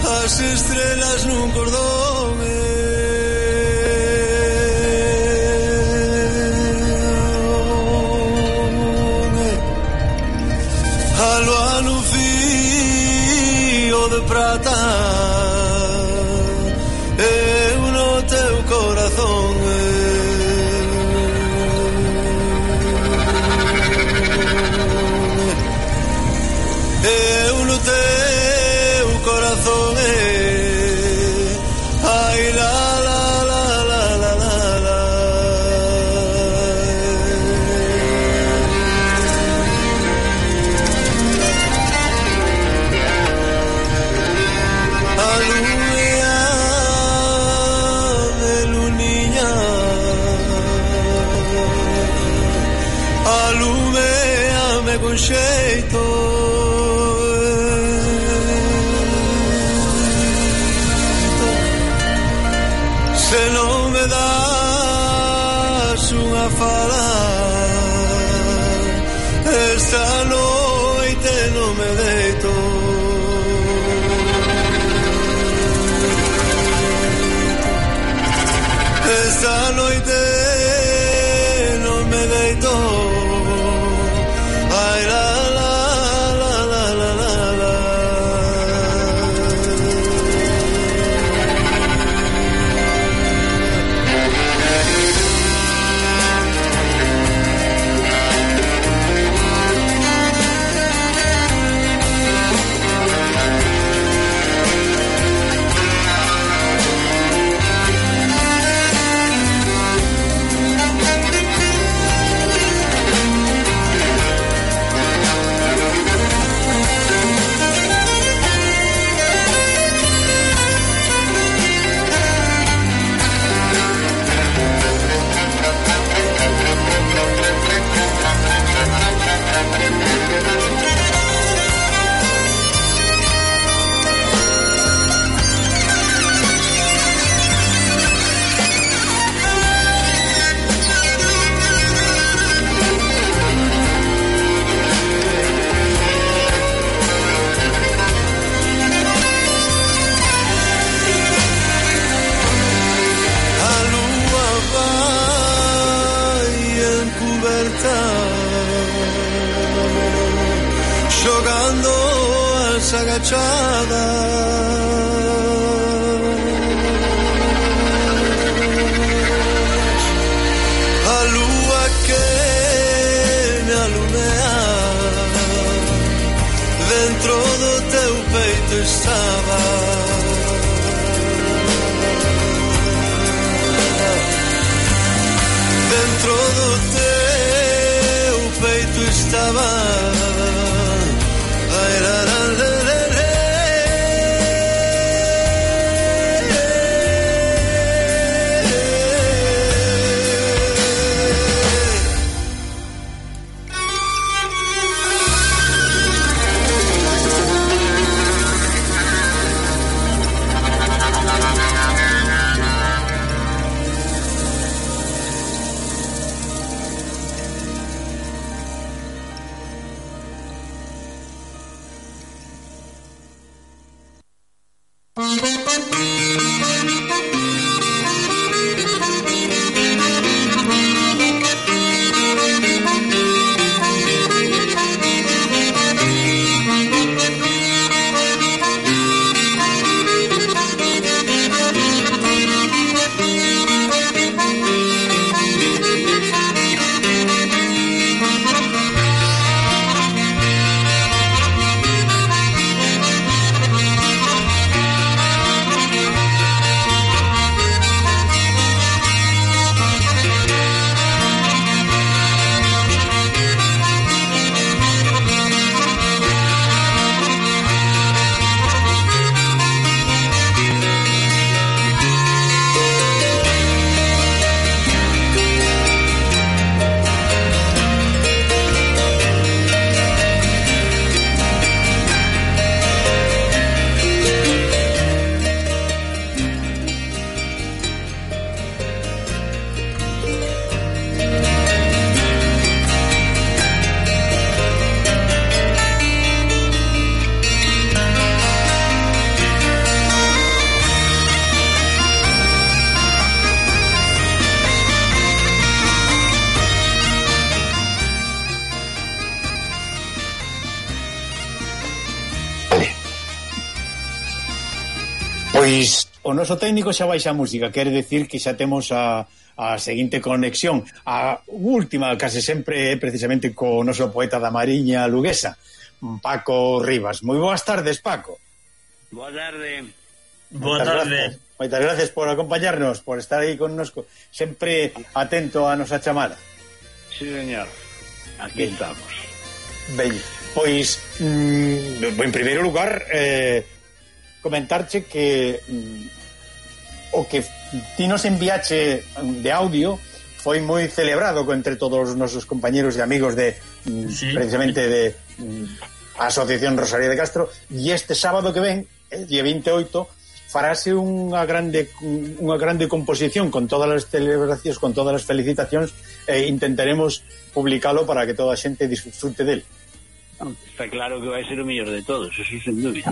as estrelas nun cordón. A lua no fío de prata, eu no teu corazón. Eu no teu corazón. Ai la la la la la la la. Alumea de luniña, alumeame con xeito. Se non me das unha fala, esta noite non me deito. Esta noite non me deito. Ai la la la la la la la. Xogando as agachadas, a lúa que me alumea, dentro do teu peito estaba. Dentro do teu peito estaba. Ai la la la la la. Pois o noso técnico xa baixa a música, quere decir que xa temos a seguinte conexión, a última, case sempre precisamente co noso poeta da Mariña luguesa, Paco Rivas. Moi boas tardes, Paco. Boa tarde. Boa tarde. Moitas gracias por acompañarnos, por estar aí connosco, sempre atento a nosa chamada. Sí, señor. Aquí estamos. Ben, pois en primeiro lugar comentarche que o que ti nos enviache de audio foi moi celebrado entre todos os nosos compañeros e amigos de precisamente de a Asociación Rosalía de Castro, e este sábado que ven, el día 28, farase unha grande composición con todas as celebracións, con todas as felicitacións, e intentaremos publicalo para que toda a xente disfrute del. Está claro que vai ser o mellor de todos, eso sen dúbida.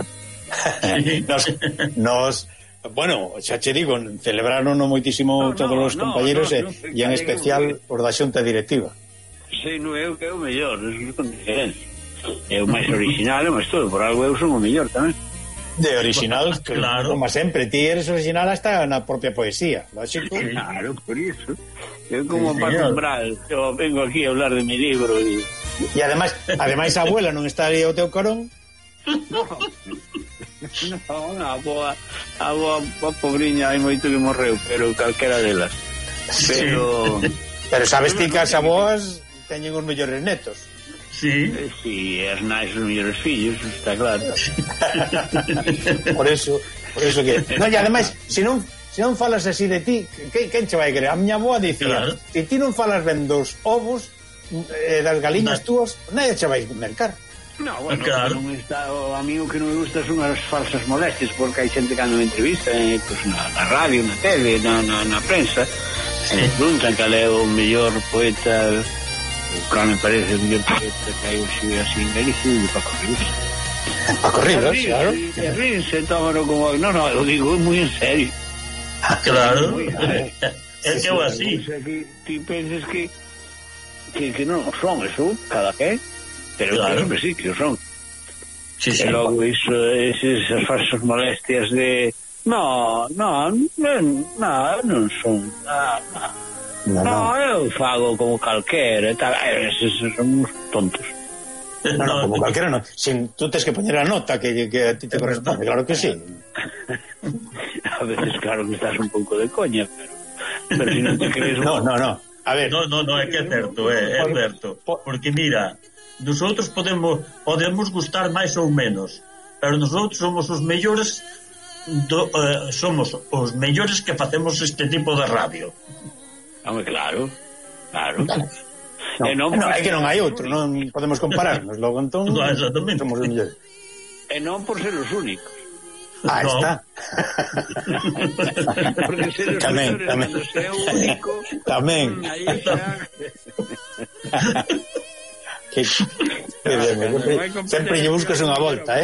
nos bueno, xa che digo, celebraron moitísimo todos os compañeros e en especial os da xunta directiva. Sí, non é o que é o mellor, eso é con diferencia. É o máis original, mas todo, por algo eu son o mellor tamén. De original, claro. Como sempre, ti eres original hasta na propia poesía, lógico. Claro, por iso. Eu como Paco Umbral, eu vengo aquí a hablar de mi libro e ademais a abuela non está aí ao teu carón. No, a boa pobriña hai moito que morreu, pero calquera delas. Pero sabes ti que as aboas teñen os mellores netos. Sí, as nais os mellores fillos, está claro. por eso que no, e ademais, se non falas así de ti, quen che vai querer? A miña aboa dicía, se ti non falas ben dos ovos das galiñas túas, nadie che vai mercar. No, bueno, claro. A mí o que non me gusta son as falsas molestias, porque hai xente cando me entrevista pues, na radio, na tele, na prensa, preguntan cal é o mellor poeta, claro, me parece o mellor poeta que hai hoxe así en Galicia, e Paco Rivas. Paco Rivas, claro. E ríense, tómalo como... No, lo digo moi en serio. Claro. É que é así. Ti penses que non son eso, cada que pero claro que sí, que o son. E logo esas falsas molestias de non son eu fago como calquera e tal, eses son uns tontos. No, como calquera non. Sin, tú tens que poñer a nota que a ti te corresponde, claro que sí. A veces claro que estás un pouco de coña, pero si non te crees... No. A ver. No, é que é certo, é certo. Porque mira, nosotros podemos gustar máis ou menos, pero nosotros somos os mellores que facemos este tipo de radio. Claro. É que non hai outro, non podemos compararnos, logo entón somos os mellores. E non por ser os únicos. Está. Porque ser os mellores cando sea o único tamén. Aí está. Sempre lle buscas unha volta,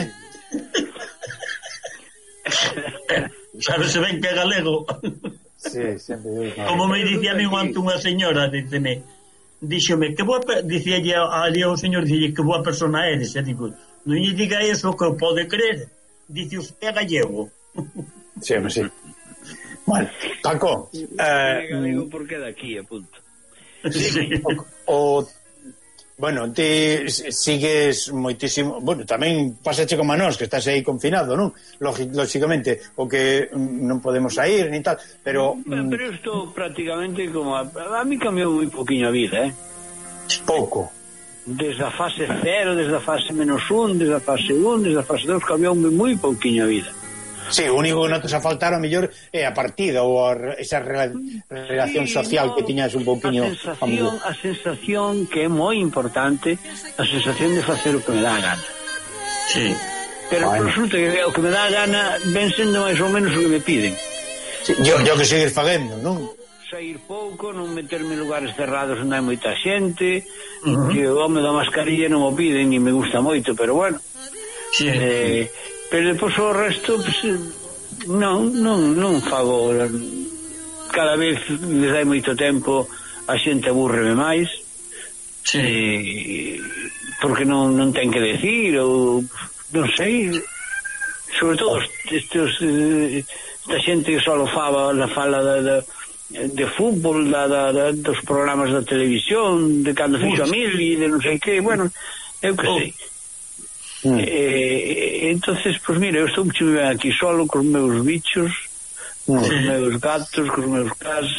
Sabes se ben que é galego. Sí, sempre. Como me dicía a mí unha señora, díxome que boa, dicía ali ao señor, dicía que boa persona eres, e digo, non lle diga eso que pode creer, dice usted é gallego. Sí. Bueno, Paco, galego porque daqui, a punto. Sí. Bueno, ti sigues moitísimo... Bueno, tamén pasache como a nós, que estás aí confinado, non? Lógicamente, o que non podemos sair, ni tal, pero... Pero isto prácticamente como... A mí cambiou moi poquinho a vida, Pouco. Desde a fase 0, desde a fase -1, desde a fase 1, desde a fase 2, cambiou moi poquinho a vida. Sí, o único que notas a faltar o mellor é a partida ou esa relación social que tiñas un pouquiño. A sensación que é moi importante, a sensación de facer o que me dá a gana. Sí. Pero resulta que o que me dá a gana ven sendo máis ou menos o que me piden. Sí, yo que seguir facendo, non? Sair pouco, non meterme en lugares cerrados onde hai moita xente, que o home da mascarilla non o piden e me gusta moito, pero bueno. Sí. Pero depois o resto pues, non fago. Cada vez desde hai moito tempo a xente aburreme máis, porque non ten que decir, ou non sei, sobre todo esta xente que só fala de fútbol, dos programas da televisión, de cando fixo a Mili, de non sei que, bueno, eu que sei. Entonces, pues mira, eu estou moi ben aquí solo cos meus bichos, cos meus gatos, cos meus cas,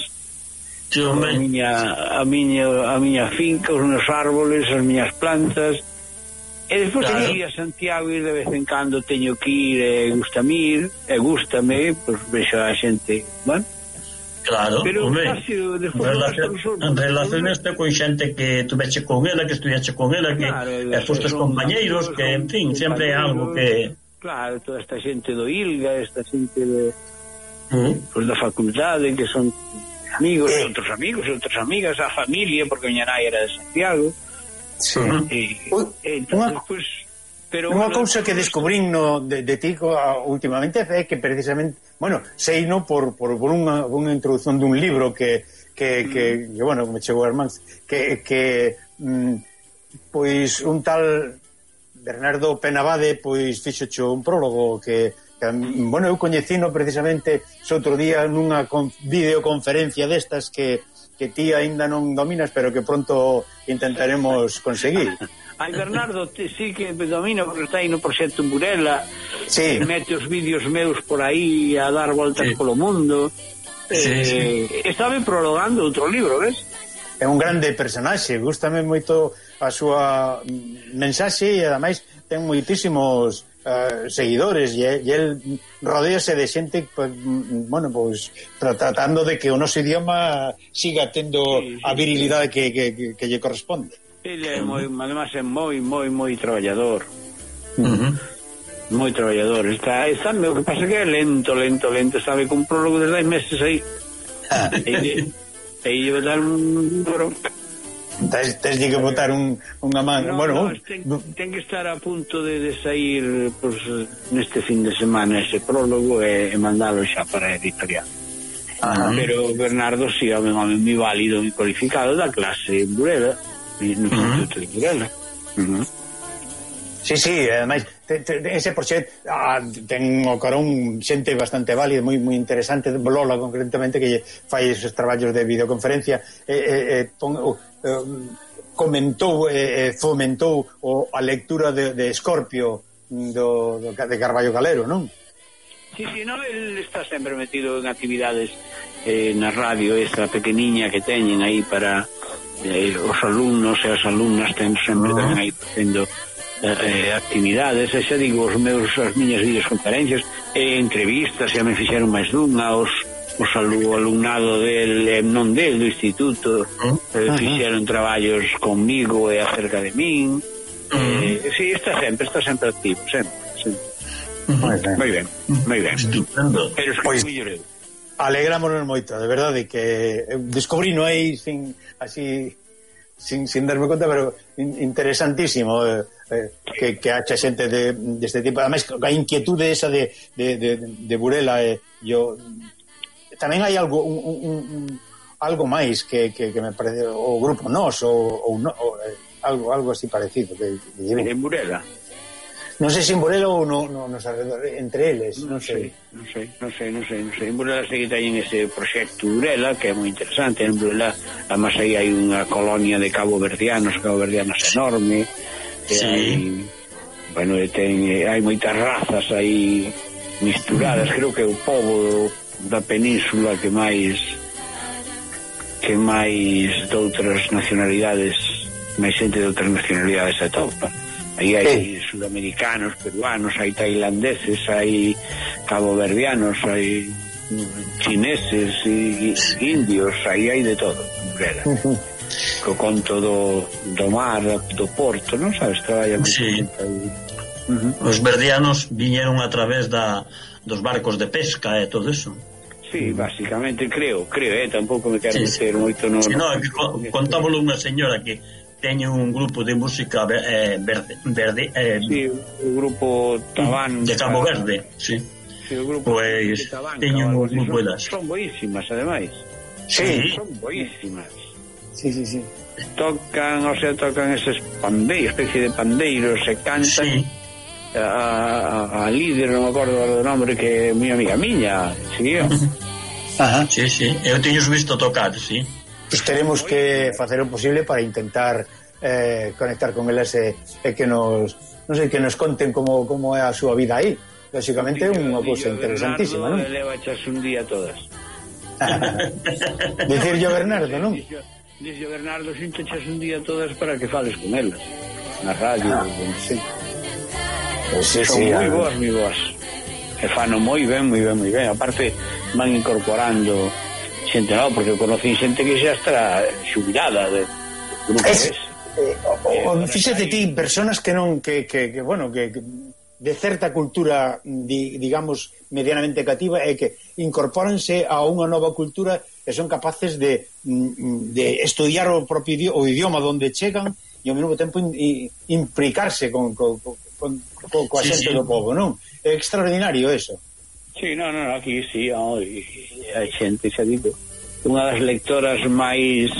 a miña finca, os meus árboles, as miñas plantas. E despois aquí a Santiago e de vez en cando teño que ir, gústame, pois vexo a xente, bueno. Claro, pero home, relaciones con xente que tuveche con ela, que estudiache con ela, que fostes compañeiros, que, en fin, sempre é algo que... Claro, toda esta xente do ILGA, esta xente pues, da facultade, que son amigos, outros amigos e outras amigas, a familia, porque miña nai era de Santiago. Sí. Entonces, pues... Unha cousa que descubrín de ti últimamente é que precisamente, bueno, sei no por unha introducción dun libro que bueno, me chegou a Armán, que pois un tal Bernardo Penabade pois fixoche un prólogo que bueno, eu coñecino precisamente outro día nunha videoconferencia destas que ti aínda non dominas, pero que pronto intentaremos conseguir. Ai, Bernardo, sí que me domina porque está aí no proxecto Burela, mete os vídeos meus por aí a dar voltas polo mundo. Estaba prologando outro libro, ves? É un grande personaxe, gústame moito a súa mensaxe e ademais ten moitísimos seguidores e el rodease de xente bueno, pois tratando de que o noso idioma siga tendo a virilidade que lle corresponde. Ele é además é moi traballador. Moi traballador. Está o que pasa que é lento, sabe, con prólogo desde hai meses aí. E lle dar un bronca. Tens que botar unha man. Bueno, ten que estar a punto de sair pues, neste fin de semana ese prólogo e mandalo xa para a editorial. Pero Bernardo si é un home moi válido, moi cualificado da clase en Burela. No Instituto de Burela. Sí, ademais ese proxecto ten o carón xente bastante válida, moi interesante, Lola concretamente, que fai esos traballos de videoconferencia, comentou fomentou a lectura de Escorpio de Carballo Calero, non? Sí, no, el está sempre metido en actividades na radio, esta pequeniña que teñen aí para os alumnos e as alumnas ten sempre tamén aí facendo actividades, e xa digo, as miñas videoconferencias entrevistas, xa me fixeron máis dunha o alumnado non do instituto fixeron traballos conmigo e acerca de min. Sí, está sempre activo, sempre. Moi ben. Pero es que moi lloreu. Alegrámonos moito, de verdade, que descubrino aí sin darme conta, pero interesantísimo que haxa xente deste tipo. Ademais, a inquietude esa de Burela, tamén hai algo máis que me parece, o grupo Nos ou algo así parecido en Burela. Non sei se en Burela ou nos alrededores, entre eles, non sei. En Burela sei que teñen ese proxecto Burela, que é moi interesante. En Burela, además, aí hai unha colonia de caboverdianos enorme. Hai moitas razas aí misturadas. Creo que é o pobo da península que máis doutras nacionalidades, máis xente de outras nacionalidades se topa. Aí hai sudamericanos, peruanos, hai tailandeses, hai caboverdianos, hai chineses e indios, aí hai de todo, co conto do mar, do porto, non sabes, traballa os verdianos viñeron a través dos barcos de pesca e todo eso. Sí, basicamente, creo, tampouco me quero meter moito no... Contábolo unha señora que teñen un grupo de música verde, o grupo Tabán de Cabo Verde, o grupo pues teñen un grupo delas. Son boísimas, ademais. Son boísimas. Sí. Tocan eses pandeiros, especie de pandeiros, se cantan. a líder, non me acordo do nombre, que é moi amiga miña, seguía. Ajá. Sí, eu teño visto tocar, sí. Pues teremos que facer o posible para intentar conectar con eles e que nos, non sei, que nos conten como é a súa vida aí. Lógicamente é unha cousa interesantísima, non? Leva echas un día todas. Dicirlle o Bernardo, non? Dice o Bernardo, sinto echas un día todas para que fales con elas na radio, sí. Sí, son moi boas, e fano moi ben, aparte van incorporando xente nova, porque eu conocí xente que xa estará xubilada de grupo fíxate ti, personas que non que bueno, que de certa cultura digamos medianamente cativa e que incorpóranse a unha nova cultura e son capaces de estudiar o propio idioma onde chegan e ao mesmo tempo implicarse coa xente do povo, non? É extraordinario eso. Sí, no, aquí sí, hai xente, xa digo, unha das lectoras máis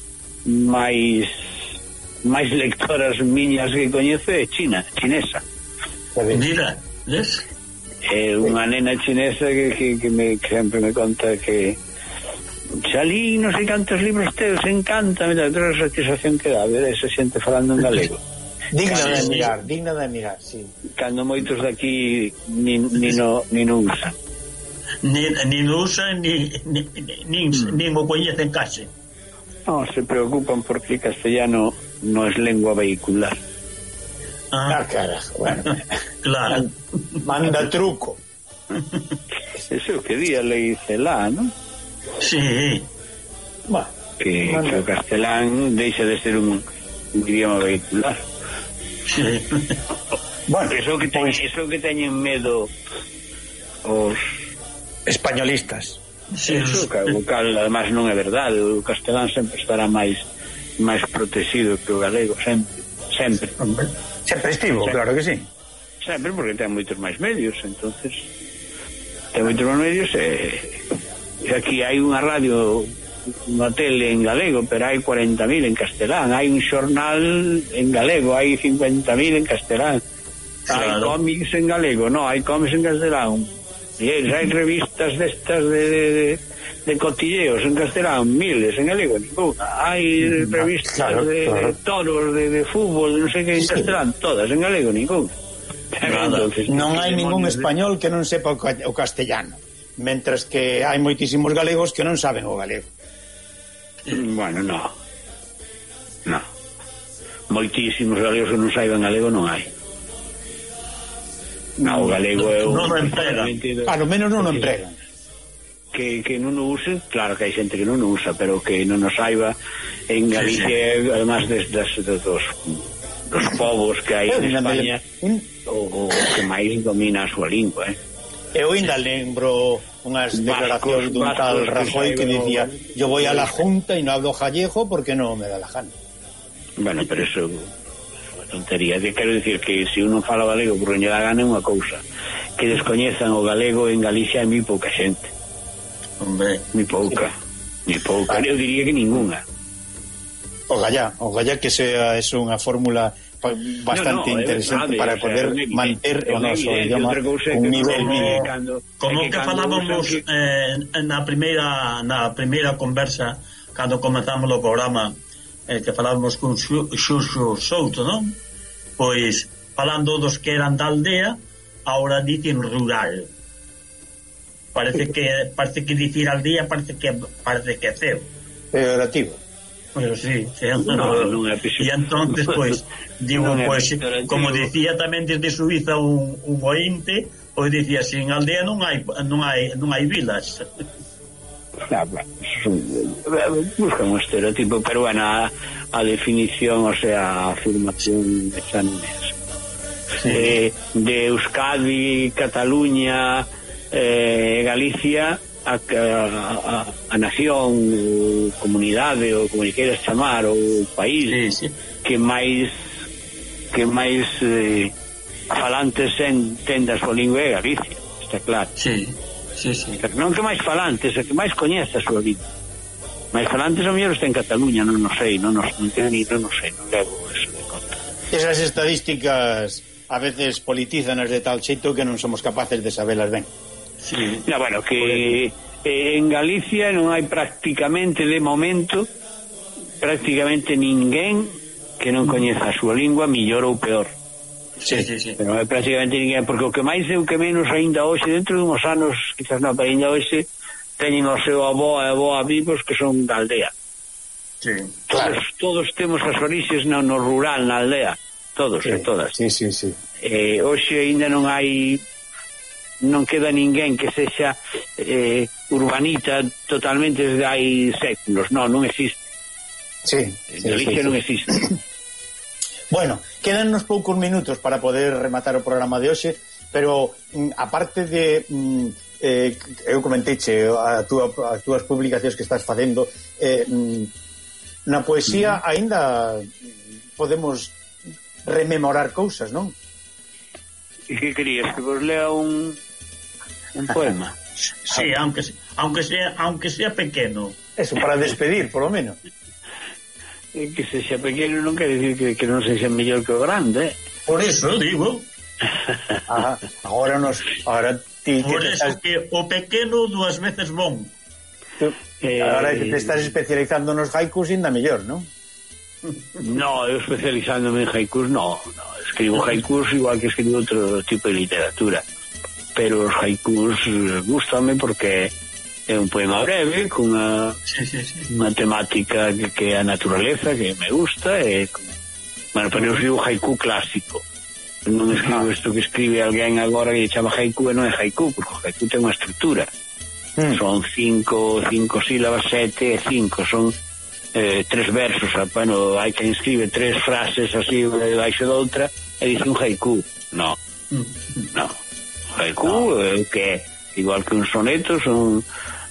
lectoras miñas que coñece é chinesa. Mira, ¿ves? É unha nena chinesa que sempre me conta que xa li non sei cantos libros teus, encanta, mira, toda a satisfacción que dá ver esa xente falando en galego. Digna de admirar, sí. Cando moitos daqui ni no usan. Ni no usan, nin o coñecen case. No, se preocupan porque castellano no es lengua vehicular. Carajo, bueno. Claro. Manda truco. Eso que día le hice ¿no? Sí. Bueno, que o castelán deixa de ser un idioma vehicular. Sí. Bueno, eso que teñen medo os españolistas. Sí, eso, o cal además non é verdade, o castelán sempre estará máis protegido que o galego, sempre estivo, claro que sí. Sempre, porque ten moitos máis medios, entonces ten moitos máis medios e aquí hai unha radio, unha tele en galego, pero hai 40.000 en castelán, hai un xornal en galego, hai 50.000 en castelán, hai cómics en galego, no, hai cómics en castelán, e hai revistas destas de cotilleos en castelán, miles, en galego ninguna, hai revistas de toros, de fútbol, non sei que en castelán, todas en galego ninguna. Entonces, non hai ningún español que non sepa o castellano, mentras que hai moitísimos galegos que non saben o galego. Bueno, no. Moitísimos galegos que non saiban galego non hai. O galego é non o empregan. Ao menos non o empregan. Que non o usen, claro que hai xente que non o usa, pero que non o saiba en Galicia, además dos povos que hai en España, o que máis domina a súa lingua, Eu ainda lembro unhas declaracións dun tal Rajoy que dicía: yo voy a la Junta y no hablo gallego porque no me da la gana. Bueno, pero eso é unha tontería. Quero dicir que se uno fala galego porque non lle dá gana é unha cousa, que descoñezan o galego en Galicia é moi pouca xente. Hombre, moi pouca. Eu diría que ninguna. O gallá que sea es unha fórmula bastante interesante para poder manter o noso idioma un nivel mínimo. Como que falábamos na primeira conversa cando comenzamos o programa, que falábamos con Xurxo Souto, non? Pois falando dos que eran da aldea, ahora dicen rural. Parece que dicir aldea parece que é feo. Peorativo. Pero sí, e entonces pues digo, pues como decía tamén desde Suiza un ointe, pois dicía, sin aldea non hai vilas. Busca un estereotipo, pero bueno, a definición, o sea, a afirmación esa non é así. De Euskadi, Cataluña, Galicia, a nación, comunidade, ou como queiras chamar, ou país, sí. que máis falantes ten da súa lingua é Galicia, está claro. Sí. Pero non que máis falantes, é que máis coñece a súa lingua. Máis falantes ao mellor está en Cataluña, non sei, non levo eso de conta. Esas estadísticas a veces politízanas de tal xeito que non somos capaces de sabelas ben. Sí. No, bueno, que en Galicia non hai prácticamente de momento ninguén que non coñeza a súa lingua mellor ou peor. Sí. Pero non hai prácticamente ninguén, porque o que máis e o que menos aínda hoxe, dentro de uns anos quizás non, pero aínda hoxe teñen o seu avó e avó vivos que son da aldea. Sí. Todos temos as orixes no rural, na aldea, todos e todas. Sí. Hoxe aínda non queda ninguén que sexa urbanita totalmente desde hai séculos. Non existe. Galicia non existe. Bueno, quedannos poucos minutos para poder rematar o programa de hoxe, pero aparte de eu comenteiche as túas publicacións que estás facendo, na poesía aínda podemos rememorar cousas, non? E que querías? Que vos lea un poema? Sí, aunque sea pequeno. Eso, para despedir, por lo menos. Que sexa pequeno non quer dicir que non sexa mellor que o grande. Por eso digo. Ahora ti por eso que o pequeno 2 veces bon. Ahora que te estás especializando nos haikus ainda mellor, non? No, eu especializándome en haikus no, escribo haikus igual que escribo outro tipo de literatura, pero os haikus gustame porque é un poema breve con unha temática que é a naturaleza, que me gusta, bueno, pero eu escribo haiku clásico, non escribo isto que escribe alguén agora que chama haiku e non é haiku, porque o haiku ten unha estrutura, son 5 sílabas, 7 e 5, son 3 versos, bueno, hai quen escribe 3 frases así debaixo de outra e dice un haiku. No, haiku é que igual que un soneto son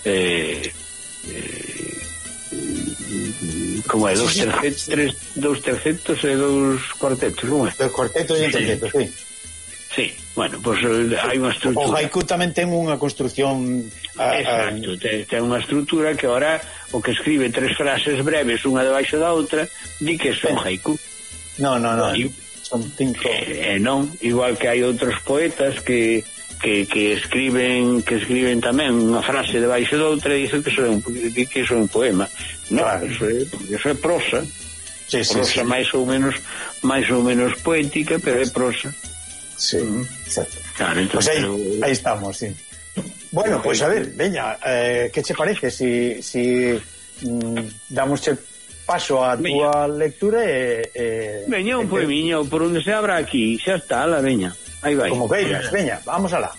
como é, 2 tercetos e 2 cuartetos, como é? 2 cuartetos e un terceto, sí. Sí, bueno, pues hai unha estrutura. O haiku tamén ten unha construcción. Exacto, ten unha estrutura que ahora o que escribe 3 frases breves unha debaixo da outra di que son haiku. No, son 5. Non, igual que hai outros poetas que escriben tamén unha frase debaixo da outra e dicen que iso é un poema. Non, claro. Eso é prosa. Prosa máis ou menos poética, pero é prosa. Sí, exacto. Claro, entonces, pues ahí estamos, sí. Bueno, pues a ver, veña, que che parece si damos paso a túa lectura veña un poemiño por onde se abra aquí, xa está, la veña. Aí vai. Como queiras, veña, vamos alá.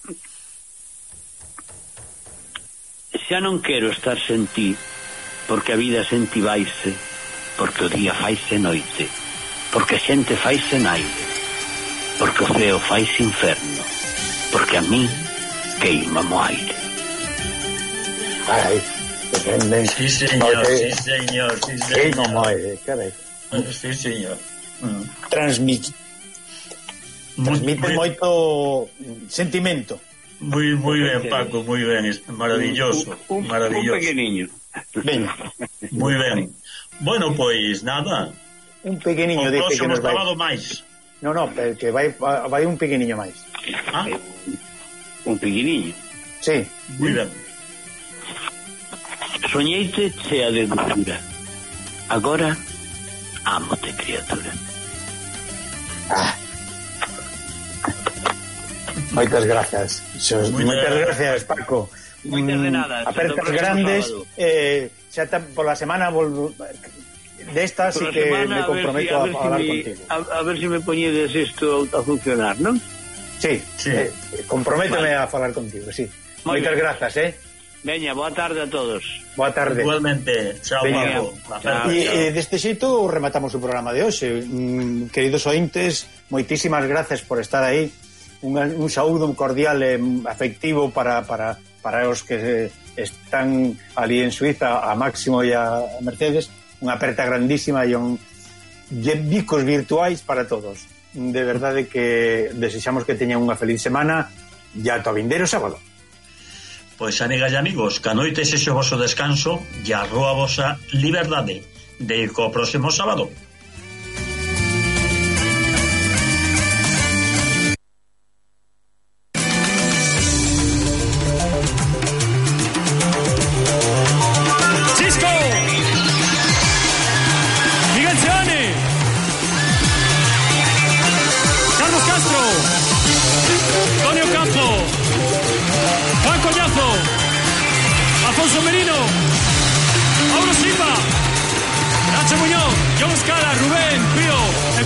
Xa non quero estar sen ti, porque a vida sen ti vaise, porque o día faise noite, porque a xente faise naide, porque o ceo faise inferno, porque a mí queima mo aire. Ai, sí, señor. Queima mo aire, carai. Sí, señor. Transmite moito sentimento. Muy ben, Paco, muy ben, maravilloso, maravilloso. Un pequeniño. Venga. Muy ben. Bueno, pois nada. Un pequeniño dice que nos vai. Máis. No, que vai un pequeniño máis. Un pequeniño. Sí. Muy ben. Soñeite chea de dulzura. Agora ámote, criatura. Moitas gracias. Moitas gracias, Paco. Moitas de nada. Apertas grandes. Xa pola semana desta así que me comprometo a falar contigo. A ver se me poñedes isto a funcionar, non? Sí. Comprométome a falar contigo, sí. Moitas grazas, Veña, boa tarde a todos. Boa tarde. Igualmente. Chao, Paco. E deste xeito rematamos o programa de hoxe. Queridos ointes, moitísimas grazas por estar aí. Un saúdo cordial e afectivo para os que están ali en Suiza, a Máximo e a Mercedes. Unha aperta grandísima e bicos virtuais para todos. De verdade que desexamos que teñan unha feliz semana e ata o vindeiro sábado. Pois, amigas e amigos, que a noite sexe o voso descanso e a rúa vosa liberdade. De co próximo sábado.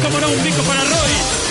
como non, un bico para Roy.